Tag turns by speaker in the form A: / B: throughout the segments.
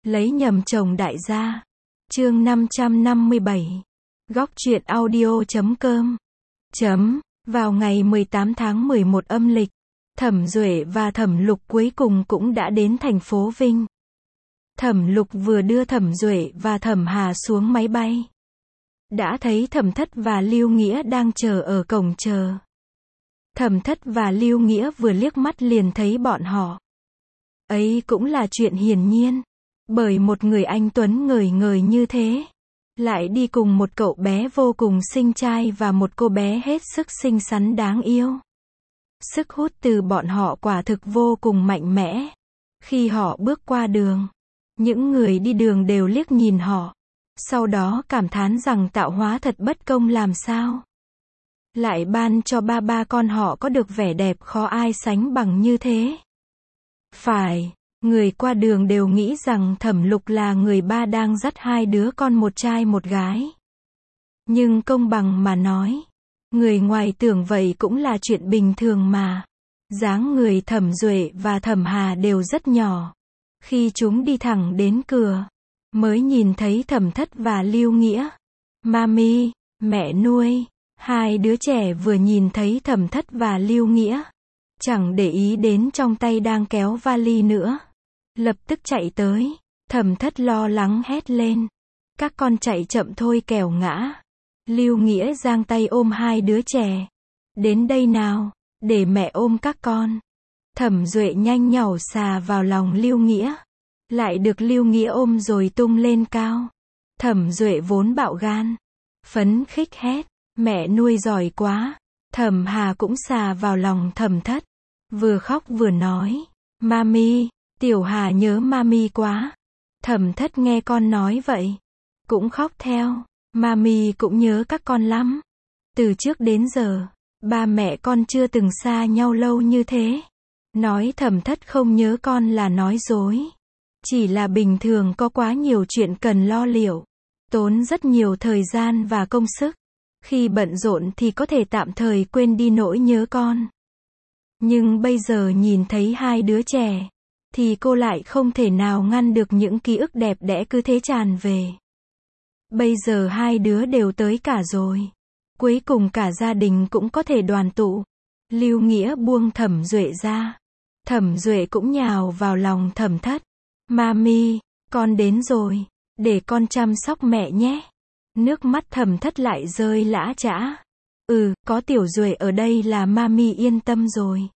A: Lấy nhầm chồng đại gia. Chương 557. Góc truyện audio.com. Vào ngày 18 tháng 11 âm lịch, Thẩm Duệ và Thẩm Lục cuối cùng cũng đã đến thành phố Vinh. Thẩm Lục vừa đưa Thẩm Duệ và Thẩm Hà xuống máy bay, đã thấy Thẩm Thất và Lưu Nghĩa đang chờ ở cổng chờ. Thẩm Thất và Lưu Nghĩa vừa liếc mắt liền thấy bọn họ. Ấy cũng là chuyện hiển nhiên, bởi một người anh tuấn ngời ngời như thế, lại đi cùng một cậu bé vô cùng xinh trai và một cô bé hết sức xinh xắn đáng yêu. Sức hút từ bọn họ quả thực vô cùng mạnh mẽ. Khi họ bước qua đường, những người đi đường đều liếc nhìn họ, sau đó cảm thán rằng tạo hóa thật bất công làm sao lại ban cho ba con họ có được vẻ đẹp khó ai sánh bằng như thế. Phải, người qua đường đều nghĩ rằng Thẩm Lục là người ba đang dắt hai đứa con một trai một gái. Nhưng công bằng mà nói, người ngoài tưởng vậy cũng là chuyện bình thường mà. Dáng người Thẩm Duệ và Thẩm Hà đều rất nhỏ. Khi chúng đi thẳng đến cửa, mới nhìn thấy Thẩm Thất và Lưu Nghĩa. Mami, mẹ nuôi. Hai đứa trẻ vừa nhìn thấy Thẩm Thất và Lưu Nghĩa, chẳng để ý đến trong tay đang kéo vali nữa, lập tức chạy tới. Thẩm Thất lo lắng hét lên. Các con chạy chậm thôi kẻo ngã. Lưu Nghĩa giang tay ôm hai đứa trẻ. Đến đây nào, để mẹ ôm các con. Thẩm Duệ nhanh nhảu xà vào lòng Lưu Nghĩa, lại được Lưu Nghĩa ôm rồi tung lên cao. Thẩm Duệ vốn bạo gan, phấn khích hét, mẹ nuôi giỏi quá. Thẩm Hà cũng xà vào lòng Thẩm Thất, vừa khóc vừa nói, mami, Tiểu Hà nhớ mami quá. Thẩm Thất nghe con nói vậy, cũng khóc theo, mami cũng nhớ các con lắm. Từ trước đến giờ, ba mẹ con chưa từng xa nhau lâu như thế. Nói Thẩm Thất không nhớ con là nói dối. Chỉ là bình thường có quá nhiều chuyện cần lo liệu, tốn rất nhiều thời gian và công sức. Khi bận rộn thì có thể tạm thời quên đi nỗi nhớ con. Nhưng bây giờ nhìn thấy hai đứa trẻ, thì cô lại không thể nào ngăn được những ký ức đẹp đẽ cứ thế tràn về. Bây giờ hai đứa đều tới cả rồi. Cuối cùng cả gia đình cũng có thể đoàn tụ. Lưu Nghĩa buông Thẩm Duệ ra. Thẩm Duệ cũng nhào vào lòng Thẩm Thất. Mami, con đến rồi. Để con chăm sóc mẹ nhé. Nước mắt Thẩm Thất lại rơi lã chã. Có Tiểu Duệ ở đây là mami yên tâm rồi.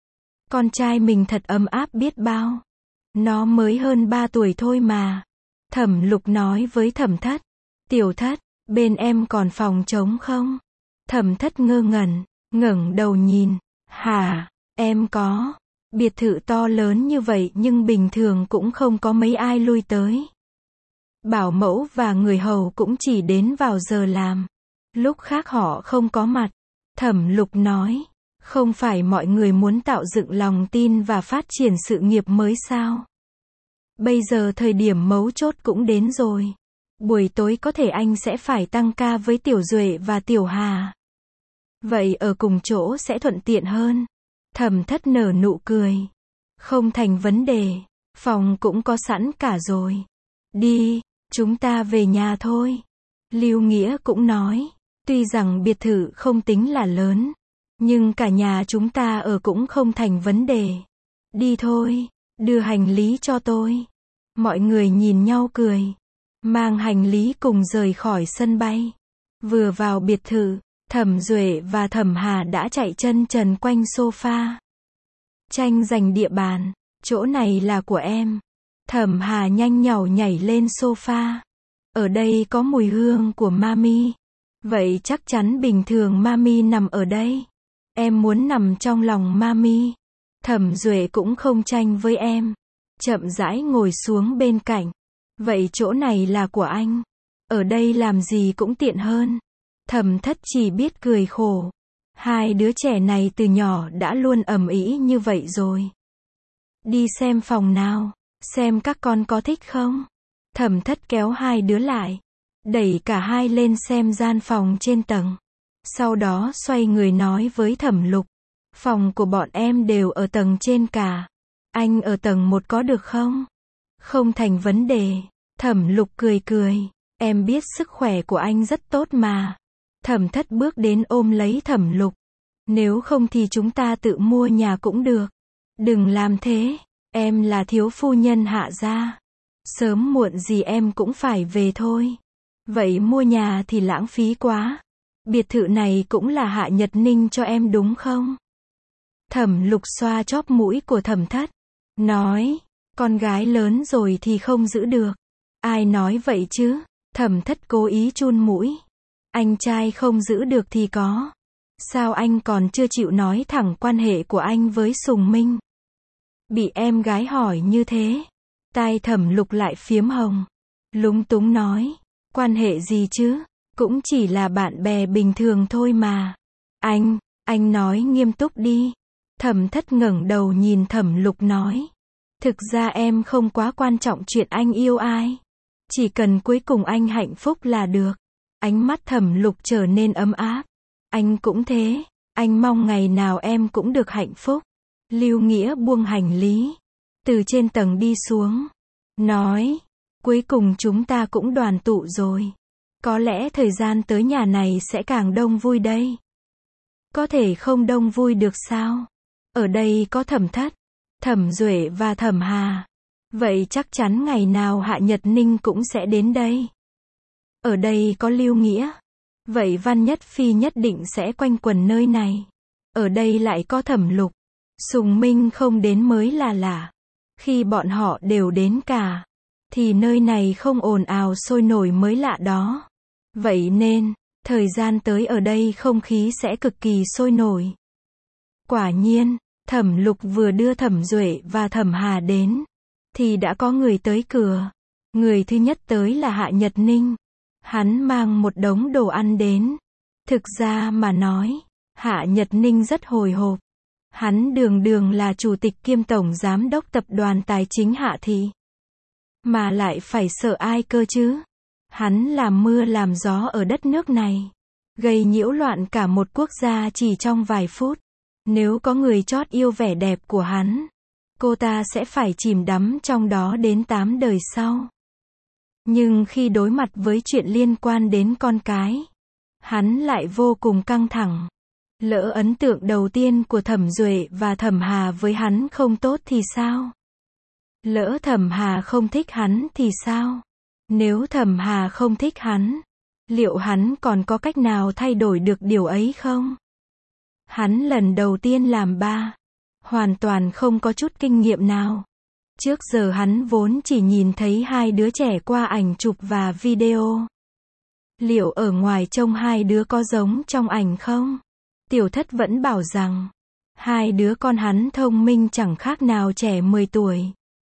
A: Con trai mình thật ấm áp biết bao. Nó mới hơn 3 tuổi thôi mà. Thẩm Lục nói với Thẩm Thất. Tiểu Thất, bên em còn phòng trống không? Thẩm Thất ngơ ngẩn, ngẩng đầu nhìn. Hả, em có. Biệt thự to lớn như vậy nhưng bình thường cũng không có mấy ai lui tới. Bảo mẫu và người hầu cũng chỉ đến vào giờ làm. Lúc khác họ không có mặt. Thẩm Lục nói. Không phải mọi người muốn tạo dựng lòng tin và phát triển sự nghiệp mới sao? Bây giờ thời điểm mấu chốt cũng đến rồi. Buổi tối có thể anh sẽ phải tăng ca với Tiểu Duệ và Tiểu Hà. Vậy ở cùng chỗ sẽ thuận tiện hơn. Thẩm Thất nở nụ cười. Không thành vấn đề. Phòng cũng có sẵn cả rồi. Đi, chúng ta về nhà thôi. Lưu Nghĩa cũng nói. Tuy rằng biệt thự không tính là lớn, nhưng cả nhà chúng ta ở cũng không thành vấn đề. Đi thôi, đưa hành lý cho tôi. Mọi người nhìn nhau cười. Mang hành lý cùng rời khỏi sân bay. Vừa vào biệt thự, Thẩm Duệ và Thẩm Hà đã chạy chân trần quanh sofa. Tranh giành địa bàn. Chỗ này là của em. Thẩm Hà nhanh nhảu nhảy lên sofa. Ở đây có mùi hương của mami. Vậy chắc chắn bình thường mami nằm ở đây. Em muốn nằm trong lòng mami. Thẩm Duệ cũng không tranh với em. Chậm rãi ngồi xuống bên cạnh. Vậy chỗ này là của anh. Ở đây làm gì cũng tiện hơn. Thẩm Thất chỉ biết cười khổ. Hai đứa trẻ này từ nhỏ đã luôn ầm ĩ như vậy rồi. Đi xem phòng nào. Xem các con có thích không. Thẩm Thất kéo hai đứa lại. Đẩy cả hai lên xem gian phòng trên tầng. Sau đó xoay người nói với Thẩm Lục. Phòng của bọn em đều ở tầng trên cả. Anh ở tầng 1 có được không? Không thành vấn đề. Thẩm Lục cười cười. Em biết sức khỏe của anh rất tốt mà. Thẩm Thất bước đến ôm lấy Thẩm Lục. Nếu không thì chúng ta tự mua nhà cũng được. Đừng làm thế. Em là thiếu phu nhân Hạ gia. Sớm muộn gì em cũng phải về thôi. Vậy mua nhà thì lãng phí quá. Biệt thự này cũng là Hạ Nhật Ninh cho em đúng không? Thẩm Lục xoa chóp mũi của Thẩm Thất. Nói, con gái lớn rồi thì không giữ được. Ai nói vậy chứ? Thẩm Thất cố ý chun mũi. Anh trai không giữ được thì có. Sao anh còn chưa chịu nói thẳng quan hệ của anh với Sùng Minh? Bị em gái hỏi như thế, tai Thẩm Lục lại phiếm hồng. Lúng túng nói, quan hệ gì chứ? Cũng chỉ là bạn bè bình thường thôi mà. Anh nói nghiêm túc đi. Thẩm Thất ngẩng đầu nhìn Thẩm Lục nói. Thực ra em không quá quan trọng chuyện anh yêu ai. Chỉ cần cuối cùng anh hạnh phúc là được. Ánh mắt Thẩm Lục trở nên ấm áp. Anh cũng thế. Anh mong ngày nào em cũng được hạnh phúc. Lưu Nghĩa buông hành lý. Từ trên tầng đi xuống. Nói. Cuối cùng chúng ta cũng đoàn tụ rồi. Có lẽ thời gian tới nhà này sẽ càng đông vui đây. Có thể không đông vui được sao? Ở đây có Thẩm Thất, Thẩm Duệ và Thẩm Hà. Vậy chắc chắn ngày nào Hạ Nhật Ninh cũng sẽ đến đây. Ở đây có Lưu Nghĩa. Vậy Văn Nhất Phi nhất định sẽ quanh quẩn nơi này. Ở đây lại có Thẩm Lục. Sùng Minh không đến mới là lạ. Khi bọn họ đều đến cả, thì nơi này không ồn ào sôi nổi mới lạ đó. Vậy nên, thời gian tới ở đây không khí sẽ cực kỳ sôi nổi. Quả nhiên, Thẩm Lục vừa đưa Thẩm Duệ và Thẩm Hà đến, thì đã có người tới cửa. Người thứ nhất tới là Hạ Nhật Ninh. Hắn mang một đống đồ ăn đến. Thực ra mà nói, Hạ Nhật Ninh rất hồi hộp. Hắn đường đường là chủ tịch kiêm tổng giám đốc tập đoàn tài chính Hạ thị. Mà lại phải sợ ai cơ chứ? Hắn làm mưa làm gió ở đất nước này. Gây nhiễu loạn cả một quốc gia chỉ trong vài phút. Nếu có người chót yêu vẻ đẹp của hắn, cô ta sẽ phải chìm đắm trong đó đến 8 đời sau. Nhưng khi đối mặt với chuyện liên quan đến con cái, hắn lại vô cùng căng thẳng. Lỡ ấn tượng đầu tiên của Thẩm Duệ và Thẩm Hà với hắn không tốt thì sao? Lỡ Thẩm Hà không thích hắn thì sao? Nếu Thẩm Hà không thích hắn, liệu hắn còn có cách nào thay đổi được điều ấy không? Hắn lần đầu tiên làm ba, hoàn toàn không có chút kinh nghiệm nào. Trước giờ hắn vốn chỉ nhìn thấy hai đứa trẻ qua ảnh chụp và video. Liệu ở ngoài trông hai đứa có giống trong ảnh không? Tiểu Thất vẫn bảo rằng, hai đứa con hắn thông minh chẳng khác nào trẻ 10 tuổi.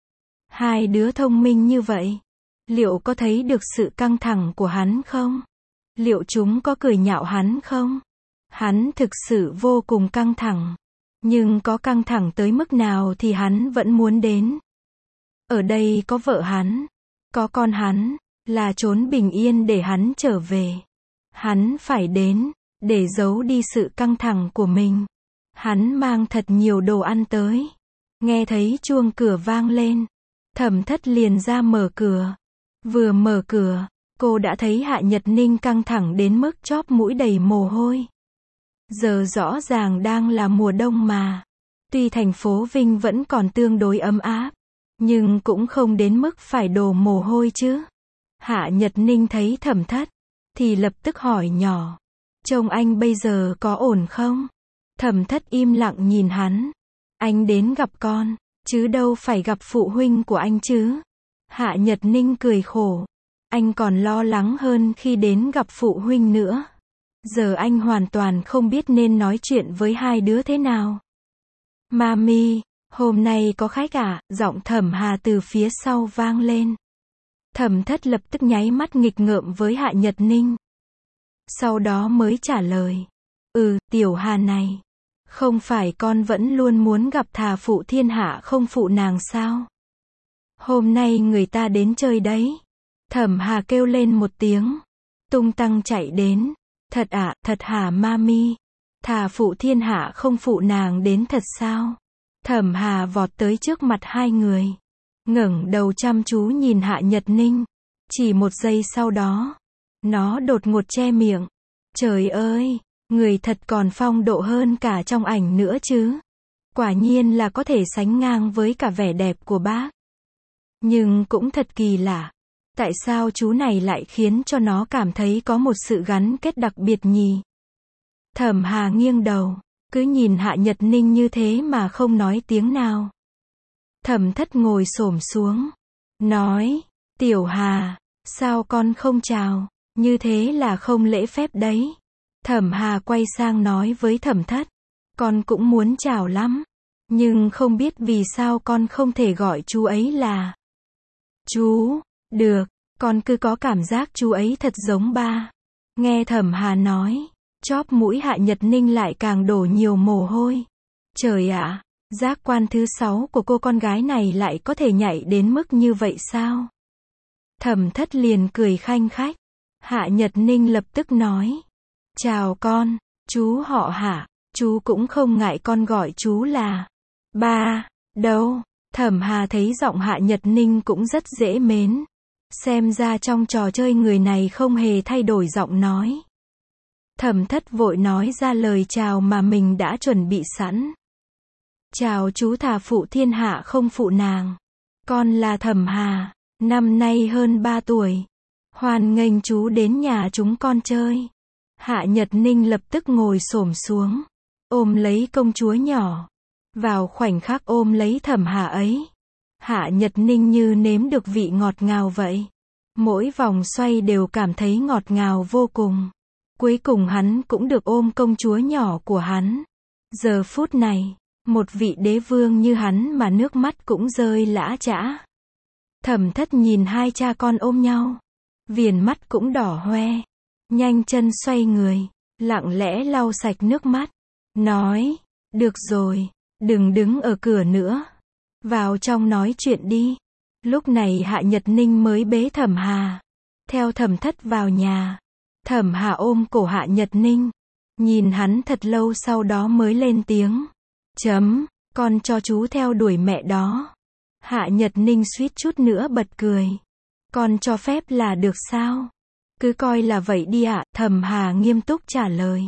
A: Hai đứa thông minh như vậy, liệu có thấy được sự căng thẳng của hắn không? Liệu chúng có cười nhạo hắn không? Hắn thực sự vô cùng căng thẳng. Nhưng có căng thẳng tới mức nào thì hắn vẫn muốn đến. Ở đây có vợ hắn, có con hắn, là chốn bình yên để hắn trở về. Hắn phải đến, để giấu đi sự căng thẳng của mình. Hắn mang thật nhiều đồ ăn tới. Nghe thấy chuông cửa vang lên, Thẩm Thất liền ra mở cửa. Vừa mở cửa, cô đã thấy Hạ Nhật Ninh căng thẳng đến mức chóp mũi đầy mồ hôi. Giờ rõ ràng đang là mùa đông mà. Tuy thành phố Vinh vẫn còn tương đối ấm áp, nhưng cũng không đến mức phải đổ mồ hôi chứ. Hạ Nhật Ninh thấy Thẩm Thất, thì lập tức hỏi nhỏ. Trông anh bây giờ có ổn không? Thẩm Thất im lặng nhìn hắn. Anh đến gặp con, chứ đâu phải gặp phụ huynh của anh chứ. Hạ Nhật Ninh cười khổ. Anh còn lo lắng hơn khi đến gặp phụ huynh nữa. Giờ anh hoàn toàn không biết nên nói chuyện với hai đứa thế nào. Mami, hôm nay có khách à? Giọng Thẩm Hà từ phía sau vang lên. Thẩm Thất lập tức nháy mắt nghịch ngợm với Hạ Nhật Ninh. Sau đó mới trả lời. Tiểu Hà này. Không phải con vẫn luôn muốn gặp thà phụ thiên hạ không phụ nàng sao? Hôm nay người ta đến chơi đấy. Thẩm Hà kêu lên một tiếng. Tung tăng chạy đến. Thật ạ, thật hả mami? Thà phụ thiên hạ không phụ nàng đến thật sao? Thẩm Hà vọt tới trước mặt hai người. ngẩng đầu chăm chú nhìn Hạ Nhật Ninh. Chỉ một giây sau đó, nó đột ngột che miệng. Trời ơi, người thật còn phong độ hơn cả trong ảnh nữa chứ. Quả nhiên là có thể sánh ngang với cả vẻ đẹp của bác. Nhưng cũng thật kỳ lạ. Tại sao chú này lại khiến cho nó cảm thấy có một sự gắn kết đặc biệt nhỉ? Thẩm Hà nghiêng đầu, cứ nhìn Hạ Nhật Ninh như thế mà không nói tiếng nào. Thẩm Thất ngồi xổm xuống, nói, Tiểu Hà, sao con không chào, như thế là không lễ phép đấy. Thẩm Hà quay sang nói với Thẩm Thất, con cũng muốn chào lắm, nhưng không biết vì sao con không thể gọi chú ấy là chú. Được, con cứ có cảm giác chú ấy thật giống ba. Nghe Thẩm Hà nói, chóp mũi Hạ Nhật Ninh lại càng đổ nhiều mồ hôi. Trời ạ, giác quan thứ 6 của cô con gái này lại có thể nhạy đến mức như vậy sao? Thẩm Thất liền cười khanh khách. Hạ Nhật Ninh lập tức nói, chào con, chú họ Hạ, chú cũng không ngại con gọi chú là ba, đâu. Thẩm Hà thấy giọng Hạ Nhật Ninh cũng rất dễ mến. Xem ra trong trò chơi người này không hề thay đổi giọng nói. Thẩm Thất vội nói ra lời chào mà mình đã chuẩn bị sẵn. Chào chú, thà phụ thiên hạ không phụ nàng. Con là Thẩm Hà, năm nay hơn 3 tuổi. Hoan nghênh chú đến nhà chúng con chơi. Hạ Nhật Ninh lập tức ngồi xổm xuống, ôm lấy công chúa nhỏ. Vào khoảnh khắc ôm lấy Thẩm Hà ấy, Hạ Nhật Ninh như nếm được vị ngọt ngào vậy. Mỗi vòng xoay đều cảm thấy ngọt ngào vô cùng. Cuối cùng hắn cũng được ôm công chúa nhỏ của hắn. Giờ phút này, một vị đế vương như hắn mà nước mắt cũng rơi lã chã. Thẩm Thất nhìn hai cha con ôm nhau, viền mắt cũng đỏ hoe, nhanh chân xoay người, lặng lẽ lau sạch nước mắt, nói, được rồi, đừng đứng ở cửa nữa, vào trong nói chuyện đi. Lúc này Hạ Nhật Ninh mới bế Thẩm Hà, theo Thẩm Thất vào nhà. Thẩm Hà ôm cổ Hạ Nhật Ninh, nhìn hắn thật lâu sau đó mới lên tiếng, con cho chú theo đuổi mẹ đó. Hạ Nhật Ninh suýt chút nữa bật cười. Con cho phép là được sao? Cứ coi là vậy đi ạ. Thẩm Hà nghiêm túc trả lời.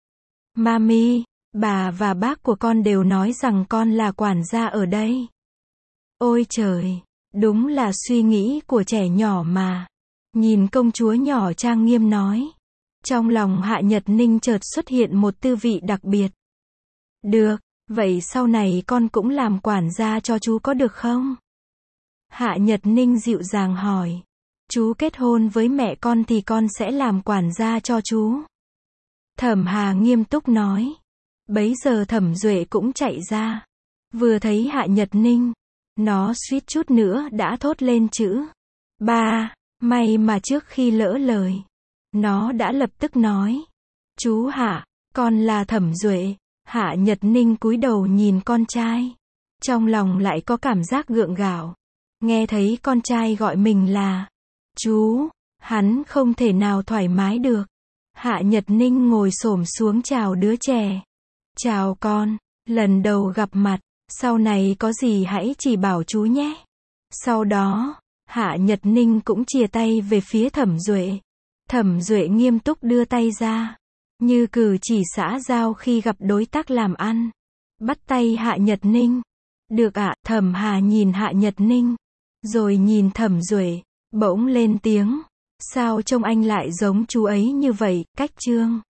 A: Mami, bà và bác của con đều nói rằng con là quản gia ở đây. Ôi trời, đúng là suy nghĩ của trẻ nhỏ mà. Nhìn công chúa nhỏ trang nghiêm nói. Trong lòng Hạ Nhật Ninh chợt xuất hiện một tư vị đặc biệt. Được, vậy sau này con cũng làm quản gia cho chú có được không? Hạ Nhật Ninh dịu dàng hỏi. Chú kết hôn với mẹ con thì con sẽ làm quản gia cho chú. Thẩm Hà nghiêm túc nói. Bấy giờ Thẩm Duệ cũng chạy ra. Vừa thấy Hạ Nhật Ninh, nó suýt chút nữa đã thốt lên chữ ba. May mà trước khi lỡ lời, nó đã lập tức nói. Chú Hạ, con là Thẩm Duệ. Hạ Nhật Ninh cúi đầu nhìn con trai. Trong lòng lại có cảm giác gượng gạo. Nghe thấy con trai gọi mình là chú, hắn không thể nào thoải mái được. Hạ Nhật Ninh ngồi xổm xuống chào đứa trẻ. Chào con, lần đầu gặp mặt, sau này có gì hãy chỉ bảo chú nhé. Sau đó, Hạ Nhật Ninh cũng chìa tay về phía Thẩm Duệ. Thẩm Duệ nghiêm túc đưa tay ra, như cử chỉ xã giao khi gặp đối tác làm ăn. Bắt tay Hạ Nhật Ninh. Được ạ. Thẩm Hà nhìn Hạ Nhật Ninh, rồi nhìn Thẩm Duệ, bỗng lên tiếng. Sao trông anh lại giống chú ấy như vậy, Cách Trương?